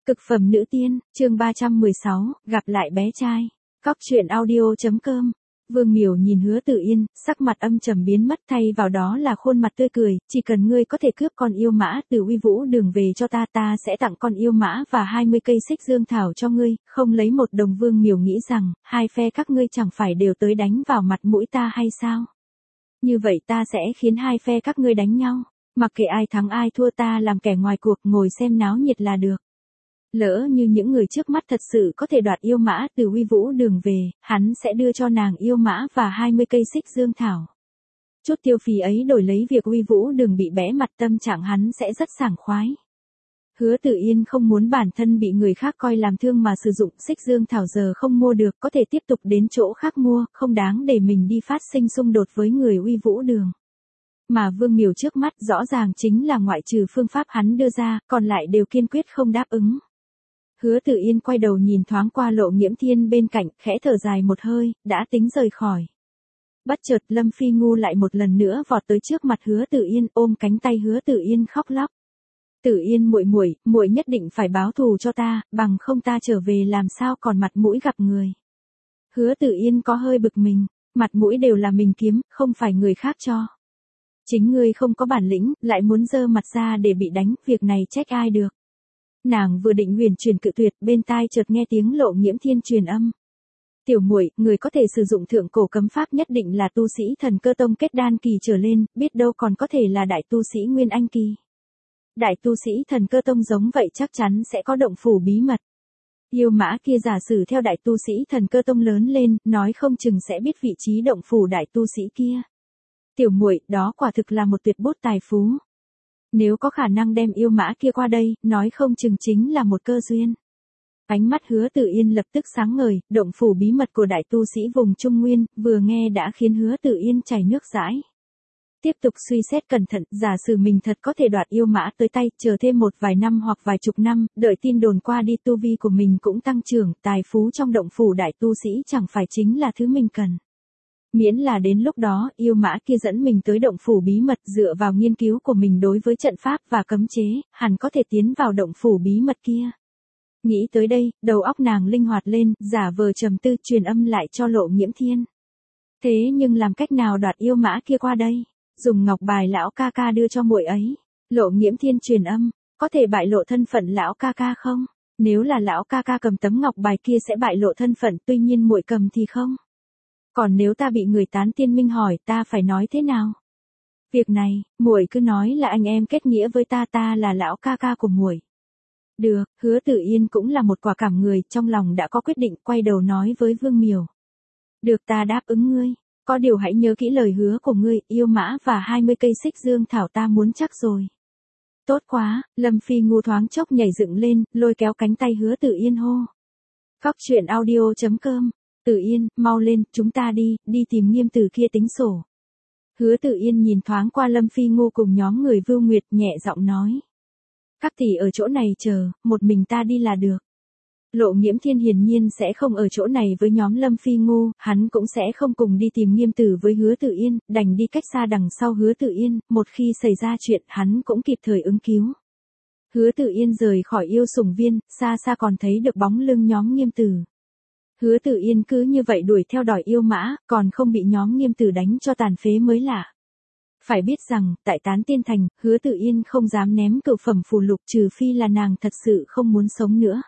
Cực phẩm nữ tiên, chương 316, gặp lại bé trai. Cóc truyện audio.com. Vương Miểu nhìn Hứa Tử Yên, sắc mặt âm trầm biến mất, thay vào đó là khuôn mặt tươi cười, chỉ cần ngươi có thể cướp con yêu mã từ Uy Vũ Đường về cho ta, ta sẽ tặng con yêu mã và 20 cây xích dương thảo cho ngươi, không lấy một đồng. Vương Miểu nghĩ rằng, hai phe các ngươi chẳng phải đều tới đánh vào mặt mũi ta hay sao? Như vậy ta sẽ khiến hai phe các ngươi đánh nhau, mặc kệ ai thắng ai thua, ta làm kẻ ngoài cuộc ngồi xem náo nhiệt là được. Lỡ như những người trước mắt thật sự có thể đoạt yêu mã từ Uy Vũ Đường về, hắn sẽ đưa cho nàng yêu mã và 20 cây xích dương thảo. Chút tiêu phí ấy đổi lấy việc Uy Vũ Đường bị bẽ mặt, tâm trạng hắn sẽ rất sảng khoái. Hứa Tử Yên không muốn bản thân bị người khác coi làm thương mà sử dụng xích dương thảo, giờ không mua được có thể tiếp tục đến chỗ khác mua, không đáng để mình đi phát sinh xung đột với người Uy Vũ Đường. Mà Vương Miểu trước mắt rõ ràng chính là ngoại trừ phương pháp hắn đưa ra, còn lại đều kiên quyết không đáp ứng. Hứa Tử Yên quay đầu nhìn thoáng qua Lộ Nghiễm Thiên bên cạnh, khẽ thở dài một hơi, đã tính rời khỏi. Bất chợt Lâm Phi Ngu lại một lần nữa vọt tới trước mặt Hứa Tử Yên, ôm cánh tay Hứa Tử Yên khóc lóc. Tử Yên muội muội, muội nhất định phải báo thù cho ta, bằng không ta trở về làm sao còn mặt mũi gặp người. Hứa Tử Yên có hơi bực mình, mặt mũi đều là mình kiếm, không phải người khác cho. Chính ngươi không có bản lĩnh, lại muốn giơ mặt ra để bị đánh, việc này trách ai được. Nàng vừa định huyền truyền cự tuyệt, bên tai chợt nghe tiếng Lộ Nghiễm Thiên truyền âm. Tiểu muội, người có thể sử dụng thượng cổ cấm pháp nhất định là tu sĩ Thần Cơ Tông kết đan kỳ trở lên, biết đâu còn có thể là đại tu sĩ Nguyên Anh kỳ. Đại tu sĩ Thần Cơ Tông giống vậy chắc chắn sẽ có động phủ bí mật. Yêu mã kia giả sử theo đại tu sĩ Thần Cơ Tông lớn lên, nói không chừng sẽ biết vị trí động phủ đại tu sĩ kia. Tiểu muội, đó quả thực là một tuyệt bút tài phú. Nếu có khả năng đem yêu mã kia qua đây, nói không chừng chính là một cơ duyên. Ánh mắt Hứa Tử Yên lập tức sáng ngời, động phủ bí mật của đại tu sĩ vùng Trung Nguyên, vừa nghe đã khiến Hứa Tử Yên chảy nước dãi. Tiếp tục suy xét cẩn thận, giả sử mình thật có thể đoạt yêu mã tới tay, chờ thêm một vài năm hoặc vài chục năm, đợi tin đồn qua đi tu vi của mình cũng tăng trưởng, tài phú trong động phủ đại tu sĩ chẳng phải chính là thứ mình cần. Miễn là đến lúc đó, yêu mã kia dẫn mình tới động phủ bí mật, dựa vào nghiên cứu của mình đối với trận pháp và cấm chế, hẳn có thể tiến vào động phủ bí mật kia. Nghĩ tới đây, đầu óc nàng linh hoạt lên, giả vờ trầm tư, truyền âm lại cho Lộ Nghiễm Thiên. Thế nhưng làm cách nào đoạt yêu mã kia qua đây? Dùng ngọc bài lão ca ca đưa cho muội ấy. Lộ Nghiễm Thiên truyền âm, có thể bại lộ thân phận lão ca ca không? Nếu là lão ca ca cầm tấm ngọc bài kia sẽ bại lộ thân phận, tuy nhiên muội cầm thì không. Còn nếu ta bị người tán tiên minh hỏi, ta phải nói thế nào? Việc này, muội cứ nói là anh em kết nghĩa với ta, ta là lão ca ca của muội. Được, Hứa Tử Yên cũng là một quả cảm người, trong lòng đã có quyết định, quay đầu nói với Vương Miểu. Được, ta đáp ứng ngươi, có điều hãy nhớ kỹ lời hứa của ngươi, yêu mã và 20 cây xích dương thảo ta muốn chắc rồi. Tốt quá, Lâm Phi Ngu thoáng chốc nhảy dựng lên, lôi kéo cánh tay Hứa Tử Yên hô. Cóc truyện audio.com. Tử Yên, mau lên, chúng ta đi tìm Nghiêm Tử kia tính sổ. Hứa Tử Yên nhìn thoáng qua Lâm Phi Ngu cùng nhóm người Vưu Nguyệt, nhẹ giọng nói. Các tỷ ở chỗ này chờ, một mình ta đi là được. Lộ Nghiễm Thiên hiển nhiên sẽ không ở chỗ này với nhóm Lâm Phi Ngu, hắn cũng sẽ không cùng đi tìm Nghiêm Tử với Hứa Tử Yên, đành đi cách xa đằng sau Hứa Tử Yên, một khi xảy ra chuyện hắn cũng kịp thời ứng cứu. Hứa Tử Yên rời khỏi yêu sủng viên, xa xa còn thấy được bóng lưng nhóm Nghiêm Tử. Hứa Tử Yên cứ như vậy đuổi theo đòi yêu mã, còn không bị nhóm Nghiêm Tử đánh cho tàn phế mới lạ. Phải biết rằng, tại Tán Tiên Thành, Hứa Tử Yên không dám ném cửu phẩm phù lục trừ phi là nàng thật sự không muốn sống nữa.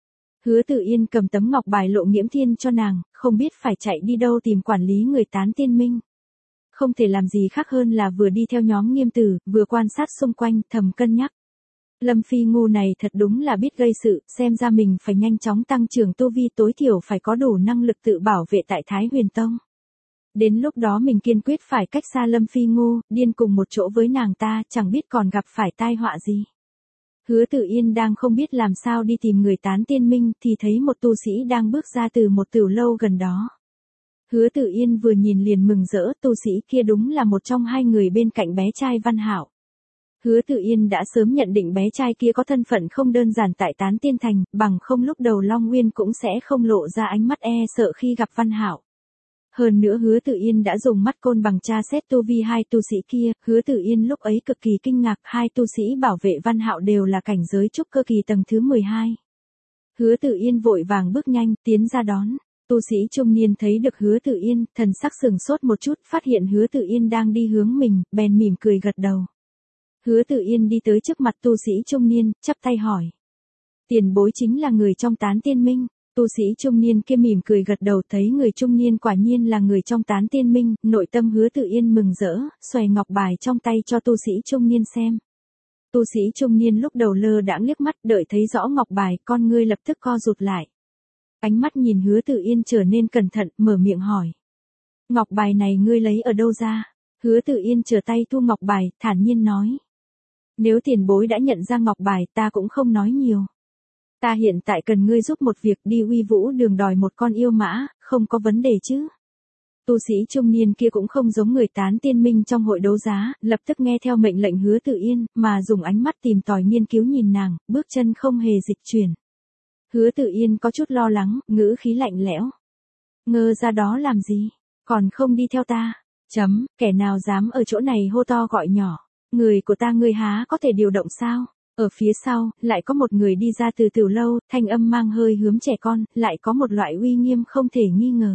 Hứa Tử Yên cầm tấm ngọc bài Lộ Nghiễm Thiên cho nàng, không biết phải chạy đi đâu tìm quản lý người Tán Tiên Minh. Không thể làm gì khác hơn là vừa đi theo nhóm Nghiêm Tử, vừa quan sát xung quanh, thầm cân nhắc. Lâm Phi Ngu này thật đúng là biết gây sự, xem ra mình phải nhanh chóng tăng trưởng tu vi, tối thiểu phải có đủ năng lực tự bảo vệ tại Thái Huyền Tông. Đến lúc đó mình kiên quyết phải cách xa Lâm Phi Ngu, điên cùng một chỗ với nàng ta, chẳng biết còn gặp phải tai họa gì. Hứa Tử Yên đang không biết làm sao đi tìm người Tán Tiên Minh, thì thấy một tu sĩ đang bước ra từ một tửu lâu gần đó. Hứa Tử Yên vừa nhìn liền mừng rỡ, tu sĩ kia đúng là một trong hai người bên cạnh bé trai Văn Hạo. Hứa Tử Yên đã sớm nhận định bé trai kia có thân phận không đơn giản tại Tán Tiên Thành, bằng không lúc đầu Long Nguyên cũng sẽ không lộ ra ánh mắt e sợ khi gặp Văn Hạo. Hơn nữa Hứa Tử Yên đã dùng mắt côn bằng tra xét tu vi hai tu sĩ kia, Hứa Tử Yên lúc ấy cực kỳ kinh ngạc, hai tu sĩ bảo vệ Văn Hạo đều là cảnh giới trúc cơ kỳ tầng thứ 12. Hứa Tự Yên vội vàng bước nhanh, tiến ra đón. Tu sĩ trung niên thấy được Hứa Tự Yên, thần sắc sừng sốt một chút, phát hiện Hứa Tự Yên đang đi hướng mình, bèn mỉm cười gật đầu. Hứa Tự Yên đi tới trước mặt tu sĩ trung niên, chắp tay hỏi. Tiền bối chính là người trong Tán Tiên Minh. Tu sĩ trung niên kia mỉm cười gật đầu, thấy người trung niên quả nhiên là người trong Tán Tiên Minh, nội tâm Hứa Tự Yên mừng rỡ, xòe ngọc bài trong tay cho tu sĩ trung niên xem. Tu sĩ trung niên lúc đầu lơ đãng liếc mắt, đợi thấy rõ ngọc bài, con ngươi lập tức co rụt lại. Ánh mắt nhìn Hứa Tự Yên trở nên cẩn thận, mở miệng hỏi. Ngọc bài này ngươi lấy ở đâu ra? Hứa Tự Yên trở tay thu ngọc bài, thản nhiên nói. Nếu tiền bối đã nhận ra ngọc bài, ta cũng không nói nhiều. Ta hiện tại cần ngươi giúp một việc, đi Uy Vũ Đường đòi một con yêu mã, không có vấn đề chứ? Tu sĩ trung niên kia cũng không giống người Tán Tiên Minh trong hội đấu giá, lập tức nghe theo mệnh lệnh Hứa Tự Yên, mà dùng ánh mắt tìm tòi nghiên cứu nhìn nàng, bước chân không hề dịch chuyển. Hứa Tự Yên có chút lo lắng, ngữ khí lạnh lẽo. Ngơ ra đó làm gì? Còn không đi theo ta? Kẻ nào dám ở chỗ này hô to gọi nhỏ? Người của ta ngươi há có thể điều động sao? Ở phía sau, lại có một người đi ra từ tiểu lâu, thanh âm mang hơi hướng trẻ con, lại có một loại uy nghiêm không thể nghi ngờ.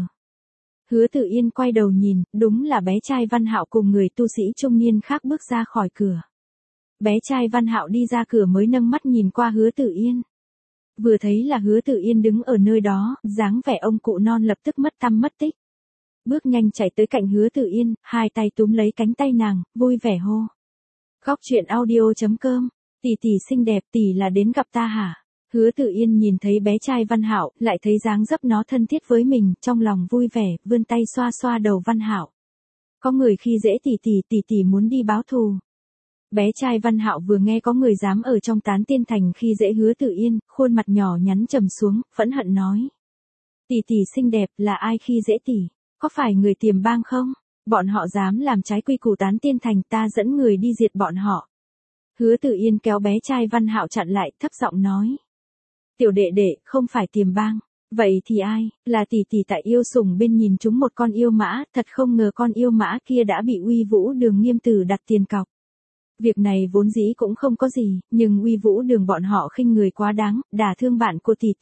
Hứa Tự Yên quay đầu nhìn, đúng là bé trai Văn Hạo cùng người tu sĩ trung niên khác bước ra khỏi cửa. Bé trai Văn Hạo đi ra cửa mới nâng mắt nhìn qua Hứa Tự Yên. Vừa thấy là Hứa Tự Yên đứng ở nơi đó, dáng vẻ ông cụ non lập tức mất tăm mất tích. Bước nhanh chạy tới cạnh Hứa Tự Yên, hai tay túm lấy cánh tay nàng, vui vẻ hô. Góc truyện audio.com, tỷ tỷ xinh đẹp, tỷ là đến gặp ta hả? Hứa Tự Yên nhìn thấy bé trai Văn Hạo, lại thấy dáng dấp nó thân thiết với mình, trong lòng vui vẻ, vươn tay xoa xoa đầu Văn Hạo. Có người khi dễ tỷ tỷ muốn đi báo thù. Bé trai Văn Hạo vừa nghe có người dám ở trong Tán Tiên Thành khi dễ Hứa Tự Yên, khuôn mặt nhỏ nhắn trầm xuống, phẫn hận nói. Tỷ xinh đẹp, là ai khi dễ tỷ? Có phải người Tiềm Bang không? Bọn họ dám làm trái quy củ Tán Tiên Thành, ta dẫn người đi diệt bọn họ. Hứa Tự Yên kéo bé trai Văn Hạo chặn lại, thấp giọng nói. Tiểu đệ đệ, không phải Tiềm Bang. Vậy thì ai? Là tỷ tại yêu sủng bên nhìn chúng một con yêu mã, thật không ngờ con yêu mã kia đã bị Uy Vũ Đường Nghiêm Tử đặt tiền cọc. Việc này vốn dĩ cũng không có gì, nhưng Uy Vũ Đường bọn họ khinh người quá đáng, đả thương bạn của tỷ.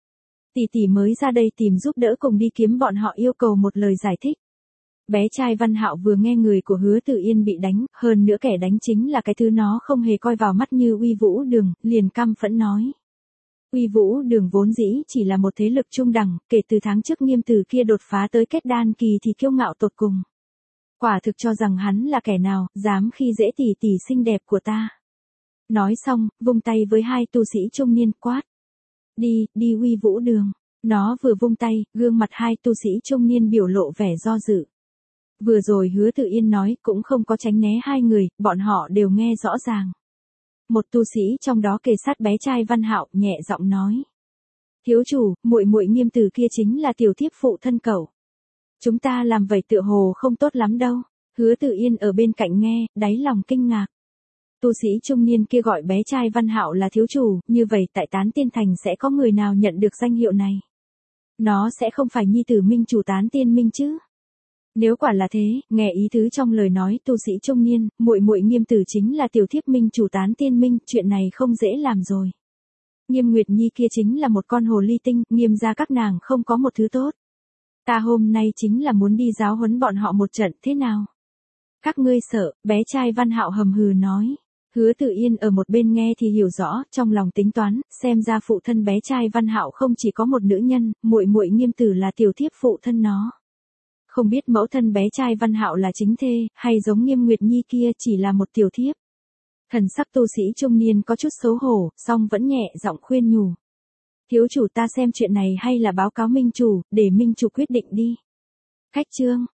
Tỷ mới ra đây tìm giúp đỡ cùng đi kiếm bọn họ, yêu cầu một lời giải thích. Bé trai Văn Hạo vừa nghe người của Hứa Tự Yên bị đánh, hơn nữa kẻ đánh chính là cái thứ nó không hề coi vào mắt như Uy Vũ Đường, liền căm phẫn nói. Uy Vũ Đường vốn dĩ chỉ là một thế lực trung đẳng, kể từ tháng trước Nghiêm Tử kia đột phá tới kết đan kỳ thì kiêu ngạo tột cùng. Quả thực cho rằng hắn là kẻ nào, dám khi dễ tỷ xinh đẹp của ta. Nói xong, vung tay với hai tu sĩ trung niên quát. Đi Uy Vũ Đường. Nó vừa vung tay, gương mặt hai tu sĩ trung niên biểu lộ vẻ do dự. Vừa rồi Hứa Tự Yên nói cũng không có tránh né hai người, bọn họ đều nghe rõ ràng. Một tu sĩ trong đó kề sát bé trai Văn Hạo, nhẹ giọng nói. Thiếu chủ, muội Nghiêm Tử kia chính là tiểu thiếp phụ thân cậu. Chúng ta làm vậy tựa hồ không tốt lắm đâu. Hứa Tự Yên ở bên cạnh nghe, đáy lòng kinh ngạc. Tu sĩ trung niên kia gọi bé trai Văn Hạo là thiếu chủ, như vậy tại Tán Tiên Thành sẽ có người nào nhận được danh hiệu này? Nó sẽ không phải nhi tử minh chủ Tán Tiên Minh chứ? Nếu quả là thế, nghe ý tứ trong lời nói tu sĩ trung niên, muội Nghiêm Tử chính là tiểu thiếp minh chủ Tán Tiên Minh, chuyện này không dễ làm rồi. Nghiêm Nguyệt Nhi kia chính là một con hồ ly tinh, Nghiêm gia các nàng không có một thứ tốt. Ta hôm nay chính là muốn đi giáo huấn bọn họ một trận, thế nào? Các ngươi sợ? Bé trai Văn Hạo hầm hừ nói. Hứa Tự Yên ở một bên nghe thì hiểu rõ, trong lòng tính toán, xem ra phụ thân bé trai Văn Hạo không chỉ có một nữ nhân, muội Nghiêm Tử là tiểu thiếp phụ thân nó. Không biết mẫu thân bé trai Văn Hạo là chính thê, hay giống Nghiêm Nguyệt Nhi kia chỉ là một tiểu thiếp. Thần sắc tu sĩ trung niên có chút xấu hổ, song vẫn nhẹ giọng khuyên nhủ. Thiếu chủ, ta xem chuyện này hay là báo cáo minh chủ, để minh chủ quyết định đi. Khách chương.